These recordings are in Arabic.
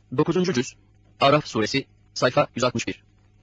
9. Cüz Araf Suresi Sayfa 161.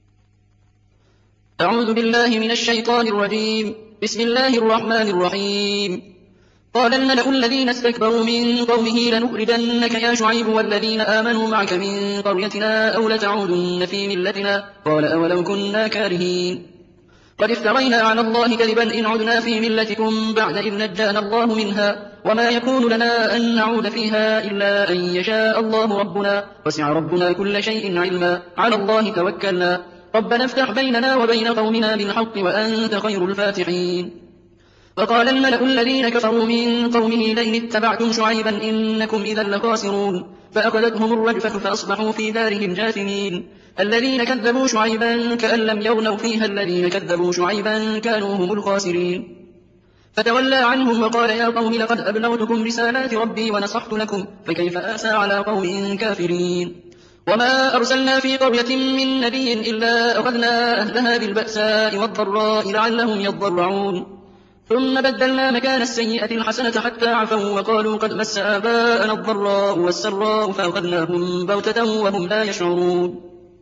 أعوذ بالله من الشيطان الرجيم. بسم الله الرحمن الرحيم. قال الملأ الذين استكبروا من قومه لنخرجنك يا شعيب والذين آمنوا معك من قريتنا أو لتعودن في ملتنا قال أولو كنا كارهين. قد افترينا على الله كذبا إن عدنا في ملتكم بعد إذ نجانا الله منها وما يكون لنا أن نعود فيها إلا أن يشاء الله ربنا وسع ربنا كل شيء علما على الله توكلنا ربنا افتح بيننا وبين قومنا بالحق وأنت خير الفاتحين. وقال الملأ الذين كفروا من قومه لئن اتبعتم شعيبا إنكم إذا لخاسرون فأخذتهم الرجفة فأصبحوا في دارهم جاثمين. الذين كذبوا شعيبا كأن لم يغنوا فيها الذين كذبوا شعيبا كانوا هم الخاسرين. فتولى عنهم وقال يا قوم لقد أبلغتكم رسالات ربي ونصحت لكم فكيف آسى على قوم كافرين. وما أرسلنا في قرية من نبي إلا أخذنا أهلها بالبأساء والضراء لعلهم يضرعون ثم بدلنا مكان السيئة الحسنة حتى عفوا وقالوا قد مس آباءنا الضراء والسراء فأخذناهم بغتة وهم لا يشعرون.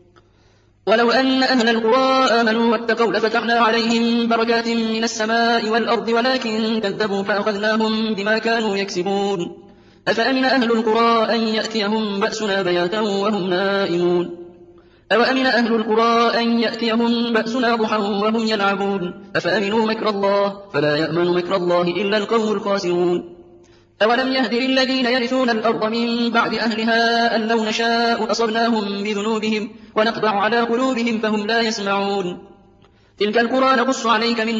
ولو أن أهل القرى آمنوا واتقوا لفتحنا عليهم بركات من السماء والأرض ولكن كذبوا فأخذناهم بما كانوا يكسبون. أفأمن أهل القرى أن يأتيهم بأسنا بياتا وهم نائمون أوأمن أهل القرى أن يأتيهم بأسنا ضحى وهم يلعبون أفأمنوا مكر الله فلا يأمن مكر الله إلا القوم الخاسرون. أولم يهد للذين يرثون الأرض من بعد أهلها أن لو نشاء أصبناهم بذنوبهم ونطبع على قلوبهم فهم لا يسمعون. تلك القرى نقص عليك من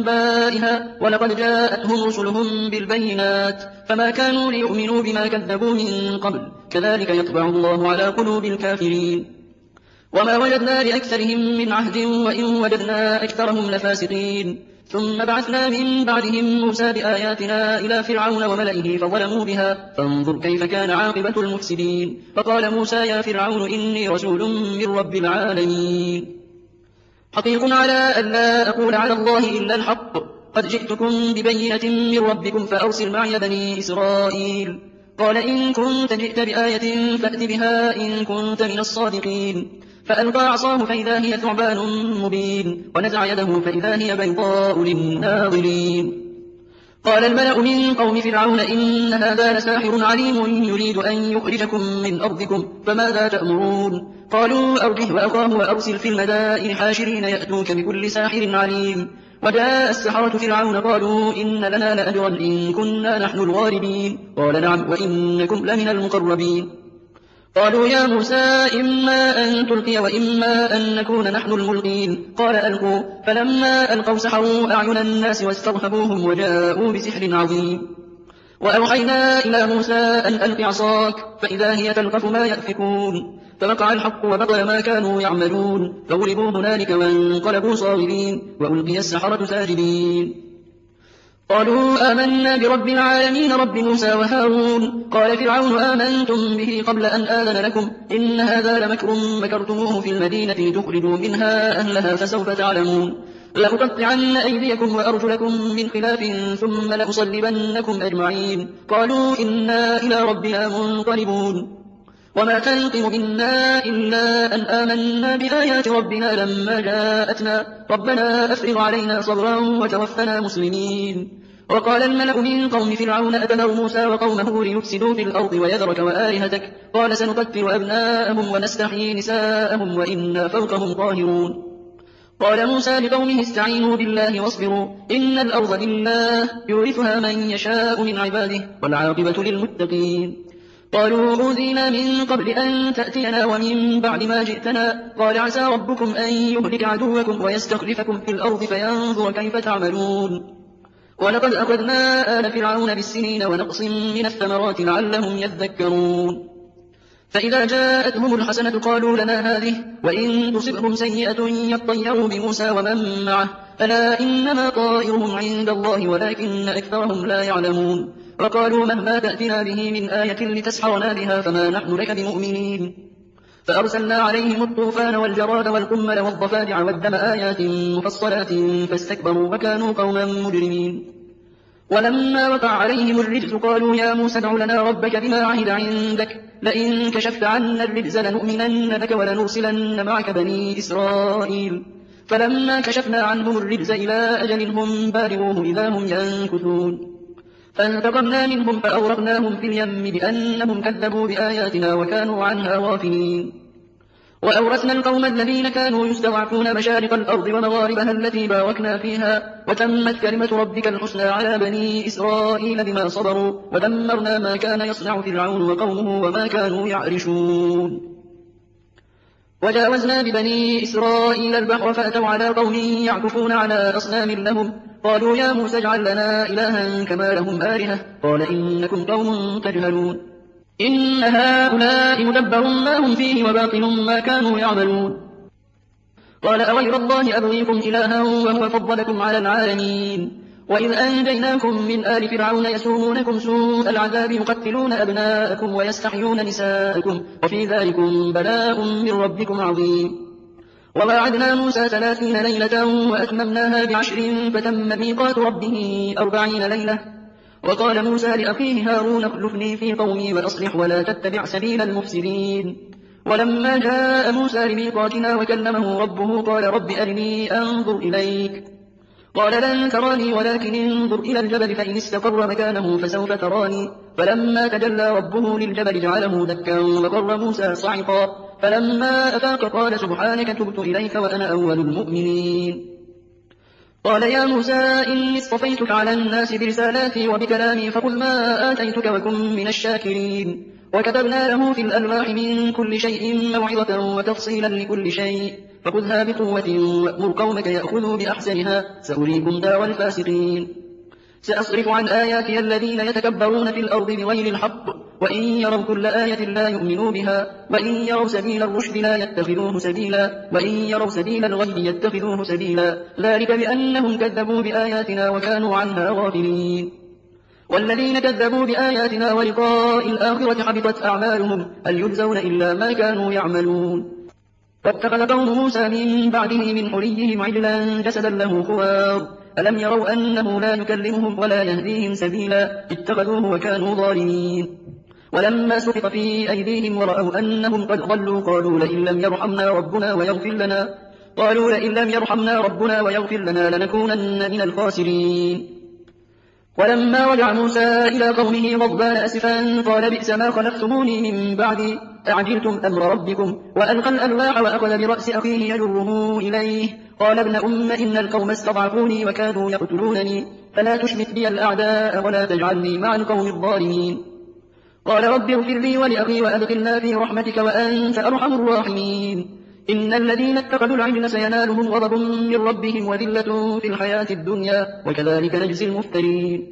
أنبائها ولقد جاءتهم رسلهم بالبينات فما كانوا ليؤمنوا بما كذبوا من قبل كذلك يطبع الله على قلوب الكافرين. وما وجدنا لأكثرهم من عهد وإن وجدنا أكثرهم لفاسقين. ثم بعثنا من بعدهم موسى بآياتنا إلى فرعون وملئه فظلموا بها فانظر كيف كان عاقبة المفسدين. فقال موسى يا فرعون إني رسول من رب العالمين حقيق على أن لا أقول على الله إلا الحق قد جئتكم ببينة من ربكم فأرسل معي بني إسرائيل. قال إن كنت جئت بآية فأت بها إن كنت من الصادقين. فألقى عصاه فإذا هي ثعبان مبين ونزع يده فإذا هي بيضاء للناظرين. قال الملأ من قوم فرعون إن هذا لساحر عليم يريد أن يخرجكم من أرضكم فماذا تأمرون. قالوا أرجه وأخاه وأرسل في المدائن حاشرين يأتوك بكل ساحر عليم. وجاء السحرة فرعون قالوا إن لنا لأجرا إن كنا نحن الغالبين. قال نعم وإنكم لمن المقربين. قالوا يا موسى إما أن تلقي وإما أن نكون نحن الملقين. قال ألقوا فلما ألقوا سحروا أعين الناس واسترهبوهم وجاءوا بسحر عظيم. وأوحينا إلى موسى أن ألق عصاك فإذا هي تلقف ما يأفكون. فوقع الحق وبطل ما كانوا يعملون فغلبوا هنالك وانقلبوا صاغرين وألقي السحرة ساجدين. قالوا آمنا برب العالمين رب موسى وهارون. قال فرعون آمنتم به قبل أن آذن لكم إن هذا لمكر مكرتموه في المدينة لتخرجوا منها أهلها فسوف تعلمون. لأقطعن أيديكم وأرجلكم من خلاف ثم لأصلبنكم أجمعين. قالوا إنا إلى ربنا منقلبون. وما تنقم منا إلا أن آمنا بآيات ربنا لما جاءتنا ربنا أفرغ علينا صبرا وتوفنا مسلمين. وقال الملأ من قوم فرعون أتذر موسى وقومه ليفسدوا في الأرض ويذرك وآلهتك قال سنقتل أبناءهم ونستحيي نساءهم وإنا فوقهم قاهرون. قال موسى لقومه استعينوا بالله واصبروا إن الأرض لله يورثها من يشاء من عباده والعاقبة للمتقين. قالوا أوذينا من قبل أن تأتينا ومن بعد ما جئتنا قال عسى ربكم أن يهلك عدوكم ويستخلفكم في الأرض فينظر كيف تعملون. ولقد أخذنا آل فرعون بالسنين ونقص من الثمرات لعلهم يذكرون. فإذا جاءتهم الحسنة قالوا لنا هذه وإن تصبهم سيئة يطيروا بموسى ومن معه ألا إنما طائرهم عند الله ولكن أكثرهم لا يعلمون. وقالوا مهما تأتنا به من آية لتسحرنا بها فما نحن لك بمؤمنين. فأرسلنا عليهم الطوفان والجراد والقمل والضفادع والدم آيات مفصلات فاستكبروا وكانوا قوما مجرمين. ولما وقع عليهم الرجس قالوا يا موسى ادع لنا ربك بما عهد عندك لئن كشفت عنا الرجز لنؤمنن لك ولنرسلن معك بني إسرائيل فلما كشفنا عنهم الرجز إلى أجل هم بالغوه إذا هم ينكثون فانتقمنا منهم فأورقناهم في اليم بأنهم كذبوا بآياتنا وكانوا عنها غافلين وأورثنا القوم الذين كانوا يستضعفون مشارق الأرض ومغاربها التي باركنا فيها وتمت كلمة ربك الحسنى على بني إسرائيل بما صبروا ودمرنا ما كان يصنع فرعون وقومه وما كانوا يعرشون وجاوزنا ببني إسرائيل البحر فأتوا على قوم يعكفون على أصنام لهم قالوا يا موسى اجعل لنا إلها كما لهم آلهة قال إنكم قوم تجهلون إن هؤلاء مدبر ما هم فيه وباطل ما كانوا يعملون قال أغير الله أبغيكم إلها وهو فضلكم على العالمين وإذ أنجيناكم من آل فرعون يسومونكم سوء العذاب يقتلون أبناءكم ويستحيون نساءكم وفي ذلكم بلاء من ربكم عظيم وواعدنا موسى 30 ليلة وأتممناها ب10 فتم ميقات ربه 40 ليلة وقال موسى لأخيه هارون اخلفني في قومي وأصلح ولا تتبع سبيل المفسدين ولما جاء موسى لميقاتنا وكلمه ربه قال رب أرني أنظر إليك قال لن تراني ولكن انظر إلى الجبل فإن استقر مكانه فسوف تراني فلما تجلى ربه للجبل جعله دكا وقر موسى صعقا فلما أفاق قال سبحانك تبت إليك وأنا أول المؤمنين قال يا موسى إني اصطفيتك على الناس برسالاتي وبكلامي فخذ ما آتيتك وكن من الشاكرين وكتبنا له في الألواح من كل شيء موعظة وتفصيلا لكل شيء فخذها بقوة وأمر قومك يأخذوا بأحسنها سأريكم دار الفاسقين سأصرف عن آياتي الذين يتكبرون في الأرض بغير الحق وإن يروا كل آية لا يؤمنوا بها وإن يروا سبيل الرشد لا يتخذوه سبيلا وإن يروا سبيل الغي يتخذوه سبيلا ذلك بأنهم كذبوا بآياتنا وكانوا عنها غافلين والذين كذبوا بآياتنا ولقاء الآخرة حبطت أعمالهم هل يجزون إلا ما كانوا يعملون فاتخذ قوم موسى من بعده من حليهم عجلا جسدا له خوار ألم يروا أنه لا يكلمهم ولا يهديهم سبيلا اتخذوه وكانوا ظالمين ولما سقط في أيديهم ورأوا أنهم قد ضلوا قالوا لئن لم يرحمنا ربنا ويغفر لنا لنكونن من الخاسرين ولما رجع موسى إلى قومه غضبان أسفا قال بئس ما خلفتموني من بعدي أعجلتم أمر ربكم وألقى الألواح وأخذ برأس أخيه يجره إليه قال ابن أم إن القوم استضعفوني وكادوا يقتلونني فلا تشمت بي الأعداء ولا تجعلني مع القوم الظالمين قال رب اغفر لي ولأخي وأدخلنا في رحمتك وأنت أرحم الراحمين إن الذين اتخذوا العجل سينالهم غضب من ربهم وذلة في الحياة الدنيا وكذلك نجزي المفترين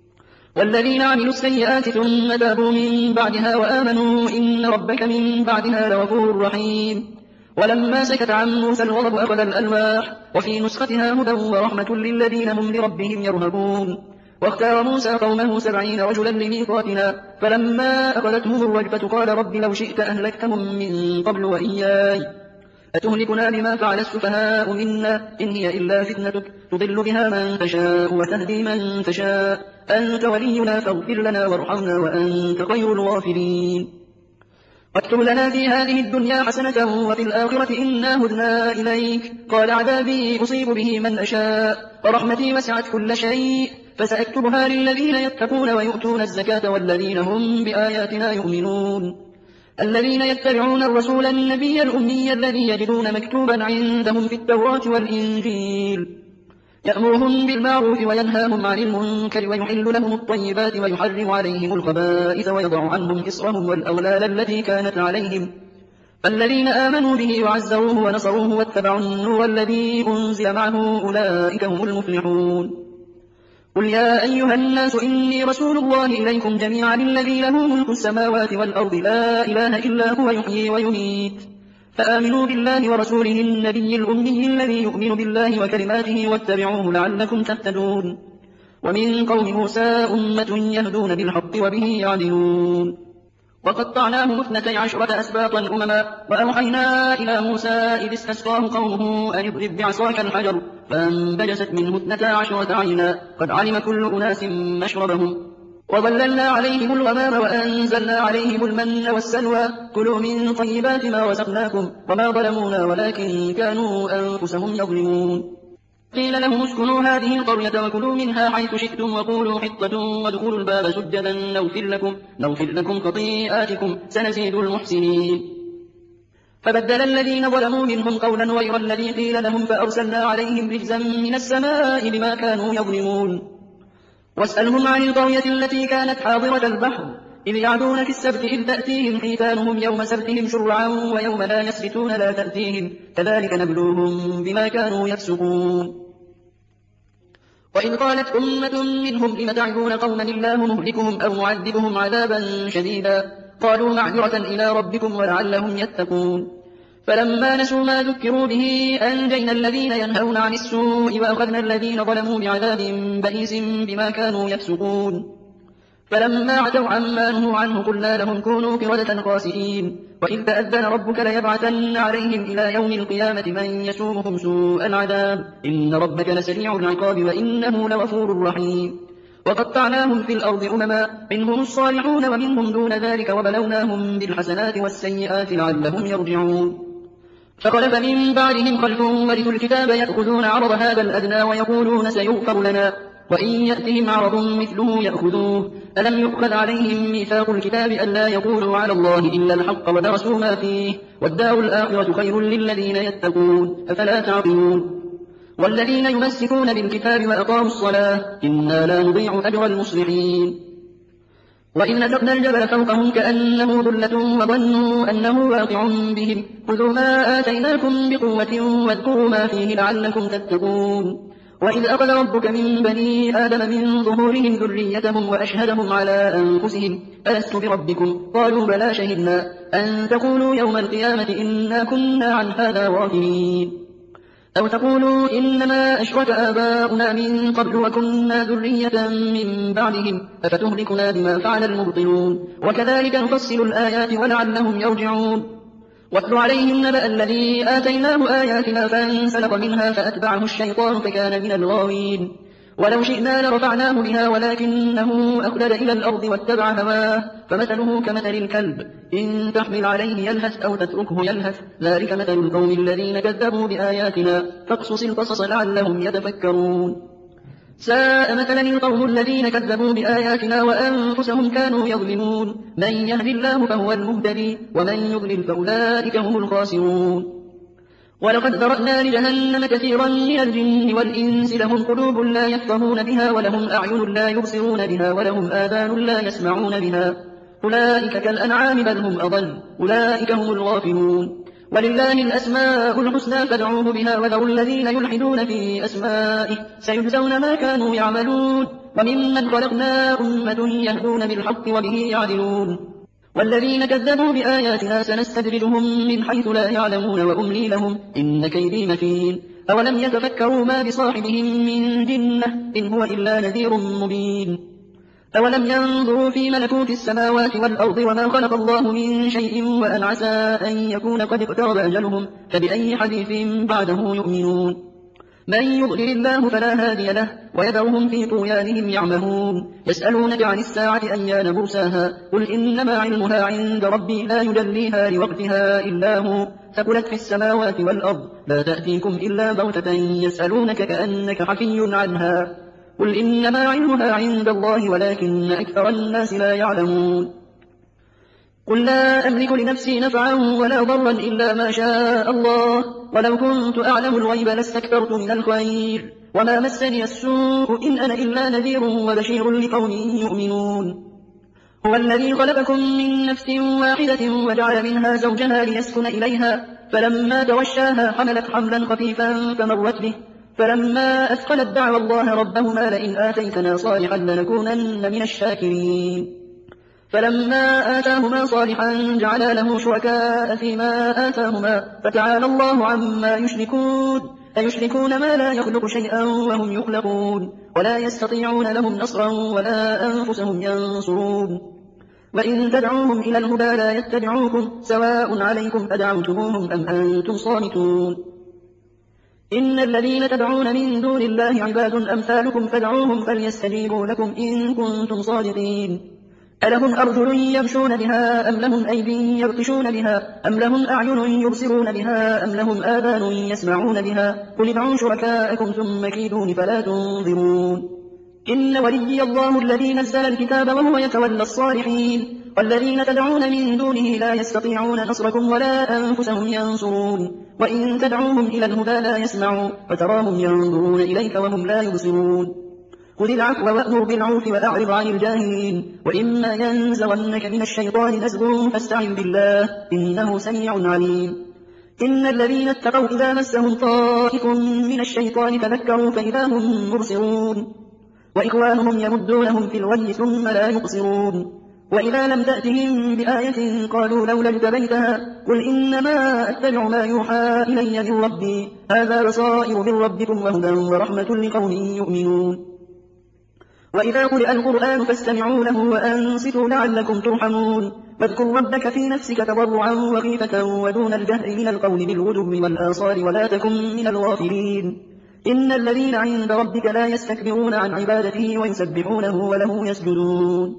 والذين عملوا السيئات ثم تابوا من بعدها وآمنوا إن ربك من بعدها لغفور رحيم ولما سكت عن موسى الغضب أخذ الألواح وفي نسختها هدى ورحمة للذين هم لربهم يرهبون واختار موسى قومه 70 رجلا لميقاتنا فلما أخذتهم الرجفة قال رب لو شئت أهلكتهم من قبل وإياي أتهلكنا بما فعل السفهاء منا إن هي إلا فتنتك تضل بها من تشاء وتهدي من تشاء أنت ولينا فاغفر لنا وارحمنا وأنت خير الغافرين واكتب لنا في هذه الدنيا حسنة وفي الآخرة إنا هدنا إليك قال عذابي أصيب به من أشاء ورحمتي وسعت كل شيء فسأكتبها للذين يتقون ويؤتون الزكاة والذين هم بآياتنا يؤمنون الذين يتبعون الرسول النبي الأمي الذي يجدون مكتوبا عندهم في التوراة والإنجيل يأمرهم بالمعروف وينهاهم عن المنكر ويحل لهم الطيبات ويحرم عليهم الخبائث ويضع عنهم إصرهم والأولال التي كانت عليهم فالذين آمنوا به وعزروه ونصروه واتبعوا النور الذي أنزل معه أولئك هم المفلحون قل يا أيها الناس إني رسول الله إليكم جميعا الذي له ملك السماوات والأرض لا إله إلا هو يحيي ويميت فآمنوا بالله ورسوله النبي الأمي الذي يؤمن بالله وكلماته واتبعوه لعلكم تهتدون ومن قوم موسى أمة يهدون بالحق وبه يعدلون وقطعناهم 12 أسباطا أمما وأوحينا إلى موسى إذ استسقاه قومه أن اضرب بعصاك الحجر فانبجست منه 12 عينا قد علم كل أناس مشربهم وظللنا عليهم الغمام وأنزلنا عليهم المن والسلوى كلوا من طيبات ما رزقناكم وما ظلمونا ولكن كانوا أنفسهم يظلمون قيل لهم اسكنوا هذه القرية وكلوا منها حيث شئتم وقولوا حطة وادخلوا الباب سجدا نغفر لكم خطيئاتكم سنزيد المحسنين فبدل الذين ظلموا منهم قولا غير الذي قيل لهم فأرسلنا عليهم رجزا من السماء بما كانوا يظلمون واسألهم عن القرية التي كانت حاضرة البحر إذ يعدون في السبت إذ تأتيهم حيتانهم يوم سبتهم شرعا ويوم لا يسبتون لا تأتيهم كذلك نبلوهم بما كانوا يفسقون وإذ قالت أمة منهم لم تعظون قوما الله مهلكهم أو معذبهم عذابا شديدا قالوا معذرة إلى ربكم ولعلهم يتقون فلما نسوا ما ذكروا به أنجينا الذين ينهون عن السوء وأخذنا الذين ظلموا بعذاب بئيس بما كانوا يفسقون فلما عتوا عما نهوا عنه قلنا لهم كونوا قردة خاسئين وإذ تأذن ربك ليبعثن عليهم إلى يوم القيامة من يسومهم سوء العذاب إن ربك لسريع العقاب وإنه لغفور رحيم وقطعناهم في الأرض أمما منهم الصالحون ومنهم دون ذلك وبلوناهم بالحسنات والسيئات لعلهم يرجعون فخلف من بعدهم خلف ورثوا الكتاب يأخذون عرض هذا الأدنى ويقولون سيغفر لنا وإن يأتهم عرض مثله يأخذوه ألم يؤخذ عليهم ميثاق الكتاب ألا يقولوا على الله إلا الحق ودرسوا ما فيه والدار الآخرة خير للذين يتقون أفلا تعقلون والذين يمسكون بالكتاب وأقاموا الصلاة إنا لا نضيع أجر المصلحين وإن نتقنا الجبل فوقهم كأنه ظلة وظنوا أنه واقع بهم خذوا ما آتيناكم بقوة واذكروا ما فيه لعلكم تتقون وإذ أخذ ربك من بني آدم من ظهورهم ذريتهم وأشهدهم على أنفسهم ألست بربكم قالوا بلى شهدنا أن تقولوا يوم القيامة إنا كنا عن هذا غافلين أو تقولوا إنما أشرك آباؤنا من قبل وكنا ذرية من بعدهم أفتهلكنا بما فعل المبطلون وكذلك نفصل الآيات ولعلهم يرجعون واتل عليهم نبأ الذي آتيناه آياتنا فانسلخ منها فأتبعه الشيطان فكان من الغاوين ولو شئنا لرفعناه بها ولكنه أخلد إلى الأرض واتبع هواه فمثله كمثل الكلب إن تحمل عليه يلهث أو تتركه يلهث ذلك مثل القوم الذين كذبوا بآياتنا فاقصص القصص لعلهم يتفكرون ساء مثلا القوم الذين كذبوا بآياتنا وأنفسهم كانوا يظلمون من يهد الله فهو المهتدي ومن يضلل فأولئك هم الخاسرون ولقد ذرأنا لجهنم كثيرا من الجن والإنس لهم قلوب لا يفقهون بها ولهم أعين لا يبصرون بها ولهم آذان لا يسمعون بها أولئك كالأنعام بل هم أضل أولئك هم الغافلون ولله الأسماء الحسنى فادعوه بها وذروا الذين يلحدون في أسمائه سيجزون ما كانوا يعملون وممن خلقنا أمة يهدون بالحق وبه يعدلون والذين كذبوا بآياتنا سنستدرجهم من حيث لا يعلمون وأملي لهم إن كيدي متين أولم يتفكروا ما بصاحبهم من جنة إن هو إلا نذير مبين أولم ينظروا في ملكوت السماوات والأرض وما خلق الله من شيء وأن عسى أن يكون قد اقترب أجلهم فبأي حديث بعده يؤمنون من يضلل الله فلا هادي له ويذرهم في طغيانهم يعمهون يسألونك عن الساعة أيان مرساها قل إنما علمها عند ربي لا يجليها لوقتها إلا هو ثقلت في السماوات والأرض لا تأتيكم إلا بغتة يسألونك كأنك حفي عنها قل إنما علمها عند الله ولكن أكثر الناس لا يعلمون قل لا أملك لنفسي نفعا ولا ضرا إلا ما شاء الله ولو كنت أعلم الغيب لاستكثرت من الخير وما مسني السوء إن أنا إلا نذير وبشير لقوم يؤمنون هو الذي خلقكم من نفس واحدة وجعل منها زوجها ليسكن إليها فلما توشاها حملت حملا خفيفا فمرت به فلما أثقلت دعوى الله ربهما لئن آتيتنا صالحا لنكونن من الشاكرين فلما آتاهما صالحا جعلا له شركاء فيما آتاهما فتعالى الله عما يشركون أيشركون ما لا يخلق شيئا وهم يخلقون ولا يستطيعون لهم نصرا ولا أنفسهم ينصرون وإن تدعوهم إلى الهدى لا يتبعوكم سواء عليكم أدعوتموهم أم أنتم صامتون إن الذين تدعون من دون الله عباد أمثالكم فادعوهم فليستجيبوا لكم إن كنتم صادقين. ألهم أرجل يمشون بها أم لهم أيدي يبطشون بها أم لهم أعين يبصرون بها أم لهم آذان يسمعون بها قل ادعوا شركاءكم ثم كيدون فلا تنظرون. إن وليي الله الذي نزل الكتاب وهو يتولى الصالحين والذين تدعون من دونه لا يستطيعون نصركم ولا أنفسهم ينصرون وإن تدعوهم إلى الهدى لا يسمعوا وتراهم ينظرون إليك وهم لا يبصرون. خذ العفو وأمر بالعرف وأعرض عن الجاهلين وإما ينزغنك من الشيطان نزغ فاستعذ بالله إنه سميع عليم. إن الذين اتقوا إذا مسهم طائف من الشيطان تذكروا فإذا هم مبصرون وإخوانهم يمدونهم في الغي ثم لا يقصرون. وإذا لم تأتهم بآية قالوا لولا اجتبيتها قل إنما أتبع ما يوحى إلي من ربي هذا بصائر من ربكم وهدى ورحمة لقوم يؤمنون. وإذا قرئ القرآن فاستمعوا له وأنصتوا لعلكم ترحمون. واذكر ربك في نفسك تضرعا وخيفة ودون الجهر من القول بالغدو والآصال ولا تكن من الغافلين. إن الذين عند ربك لا يستكبرون عن عبادته ويسبحونه وله يسجدون.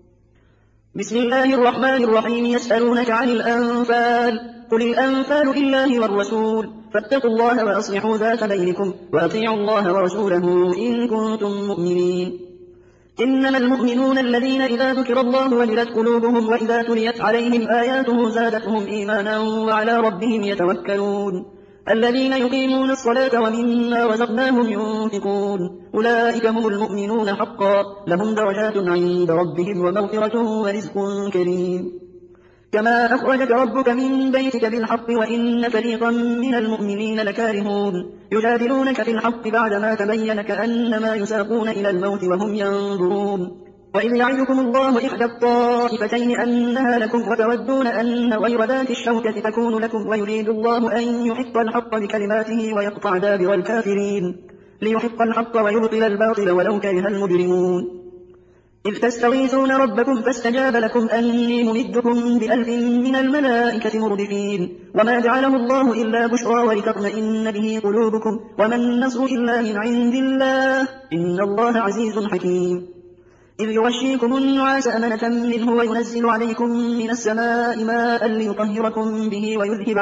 بسم الله الرحمن الرحيم. يسألونك عن الأنفال قل الأنفال لله والرسول فاتقوا الله وأصلحوا ذات بينكم وأطيعوا الله ورسوله إن كنتم مؤمنين. إنما المؤمنون الذين إذا ذكر الله وجلت قلوبهم وإذا تليت عليهم آياته زادتهم إيمانا وعلى ربهم يتوكلون. الذين يقيمون الصلاة ومما رزقناهم ينفقون أولئك هم المؤمنون حقا لهم درجات عند ربهم ومغفرة ورزق كريم. كما أخرجك ربك من بيتك بالحق وإن فريقا من المؤمنين لكارهون يجادلونك في الحق بعدما تبين كأنما يساقون إلى الموت وهم ينظرون. وإذ يعدكم الله إحدى الطائفتين أنها لكم وتودون أن غير ذات الشوكة تكون لكم ويريد الله أن يحق الحق بكلماته ويقطع دابر الكافرين ليحق الحق ويبطل الباطل ولو كره المجرمون. إذ تستغيثون ربكم فاستجاب لكم أني ممدكم ب1000 من الملائكة مردفين وما جعله الله إلا بشرى ولتطمئن به قلوبكم وما النصر إلا من عند الله إن الله عزيز حكيم. إذ يغشيكم النعاس أمنة منه وينزل عليكم من السماء ماء ليطهركم به ويذهب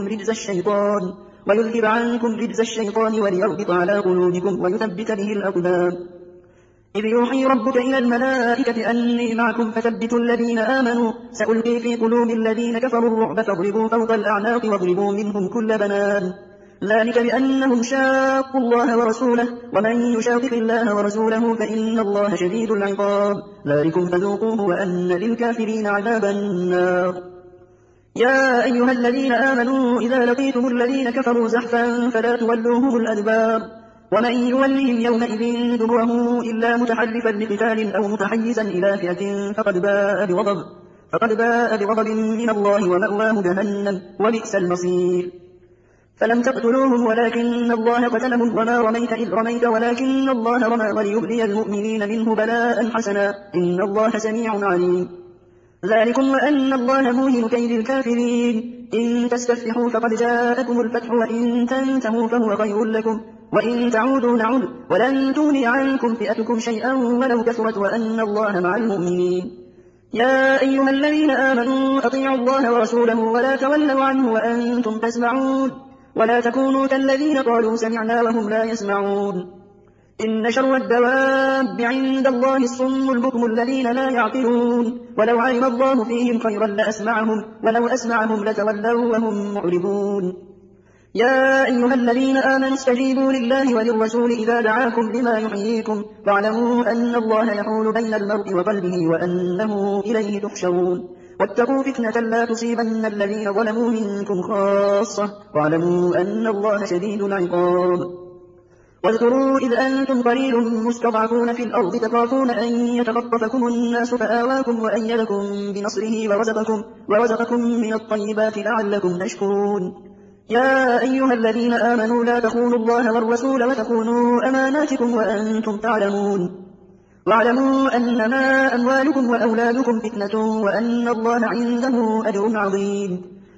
عنكم رجز الشيطان وليربط على قلوبكم ويثبت به الأقدام. إذ يوحي ربك إلى الملائكة أني معكم فثبتوا الذين آمنوا سألقي في قلوب الذين كفروا الرعب فاضربوا فوق الأعناق واضربوا منهم كل بنان ذلك بأنهم شاقوا الله ورسوله ومن يشاقق الله ورسوله فإن الله شديد العقاب ذلكم فذوقوه وأن للكافرين عذاب النار. يا أيها الذين آمنوا إذا لقيتم الذين كفروا زحفا فلا تولوهم الأدبار ومن يولهم يومئذ دبره إلا متحرفا لقتال أو متحيزا إلى فئة فقد باء بغضب من الله ومأواه جهنم وبئس المصير. فلم تقتلوهم ولكن الله قتلهم وما رميت إذ رميت ولكن الله رمى وليبلي المؤمنين منه بلاء حسنا إن الله سميع عليم. ذلكم وأن الله موهن كيد الكافرين. إن تستفتحوا فقد جاءكم الفتح وإن تنتهوا فهو خير لكم وإن تعودوا نعود ولن تغني عنكم فئتكم شيئا ولو كثرت وأن الله مع المؤمنين. يا أيها الذين آمنوا أطيعوا الله ورسوله ولا تولوا عنه وأنتم تسمعون ولا تكونوا كالذين قالوا سمعنا وهم لا يسمعون. إن شر الدواب عند الله الصم البكم الذين لا يعقلون ولو علم الله فيهم خيرا لأسمعهم ولو أسمعهم لتولوا وهم معرضون. يا أيها الذين آمنوا استجيبوا لله وللرسول إذا دعاكم لما يحييكم واعلموا أن الله يحول بين المرء وقلبه وأنه إليه تحشرون. واتقوا فتنة لا تصيبن الذين ظلموا منكم خاصة واعلموا أن الله شديد العقاب. واذكروا إذ أنتم قليل مستضعفون في الأرض تخافون أن يتخطفكم الناس فآواكم وأيدكم بنصره ورزقكم من الطيبات لعلكم تشكرون. يا أيها الذين آمنوا لا تخونوا الله والرسول وتخونوا أماناتكم وأنتم تعلمون. واعلموا أنما أموالكم وأولادكم فتنة وأن الله عنده أجر عظيم.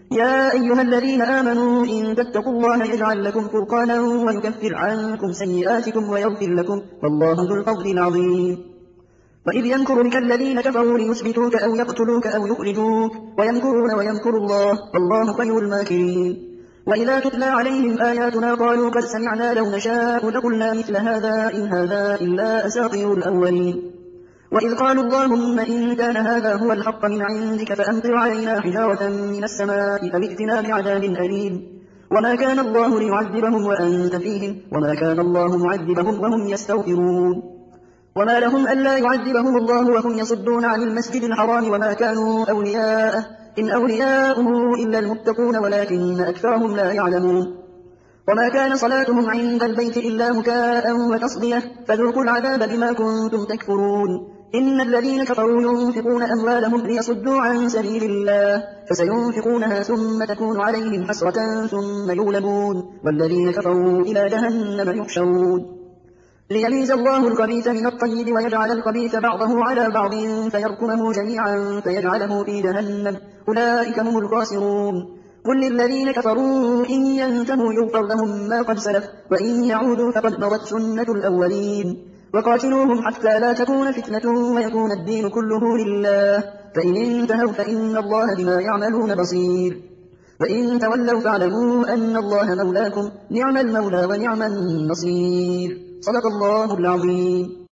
يا أيها الذين آمنوا إن تتقوا الله يجعل لكم فرقانا ويكفر عنكم سيئاتكم ويغفر لكم والله ذو الفضل العظيم. وإذ يمكر بك الذين كفروا ليثبتوك أو يقتلوك أو يخرجوك ويمكرون ويمكر الله والله خير الماكرين. وإذا تتلى عليهم آياتنا قالوا قد سمعنا لو نشاء لقلنا مثل هذا إن هذا إلا أساطير الأولين. وإذ قالوا اللهم إن كان هذا هو الحق من عندك فأمطر علينا حجارة من السماء أو ائتنا بعذاب أليم. وما كان الله ليعذبهم وأنت فيهم وما كان الله معذبهم وهم يستغفرون. وما لهم ألا يعذبهم الله وهم يصدون عن المسجد الحرام وما كانوا أولياءه إن أولياؤه إلا المتقون ولكن أكثرهم لا يعلمون. وما كان صلاتهم عند البيت إلا مكاء وتصدية فذوقوا العذاب بما كنتم تكفرون. إن الذين كفروا ينفقون أموالهم ليصدوا عن سبيل الله فسينفقونها ثم تكون عليهم حسرة ثم يغلبون والذين كفروا إلى جهنم يحشرون. ليميز الله الخبيث من الطيب ويجعل الخبيث بعضه على بعض فيركمه جميعا فيجعله في جهنم أولئك هم الخاسرون. قل للذين كفروا إن ينتهوا يغفر لهم ما قد سلف وإن يعودوا فقد مضت سنة الأولين. وقاتلوهم حتى لا تكون فتنة ويكون الدين كله لله فإن انتهوا فإن الله بما يعملون بصير. وإن تولوا فاعلموا أن الله مولاكم نعم المولى ونعم النصير. صدق الله العظيم.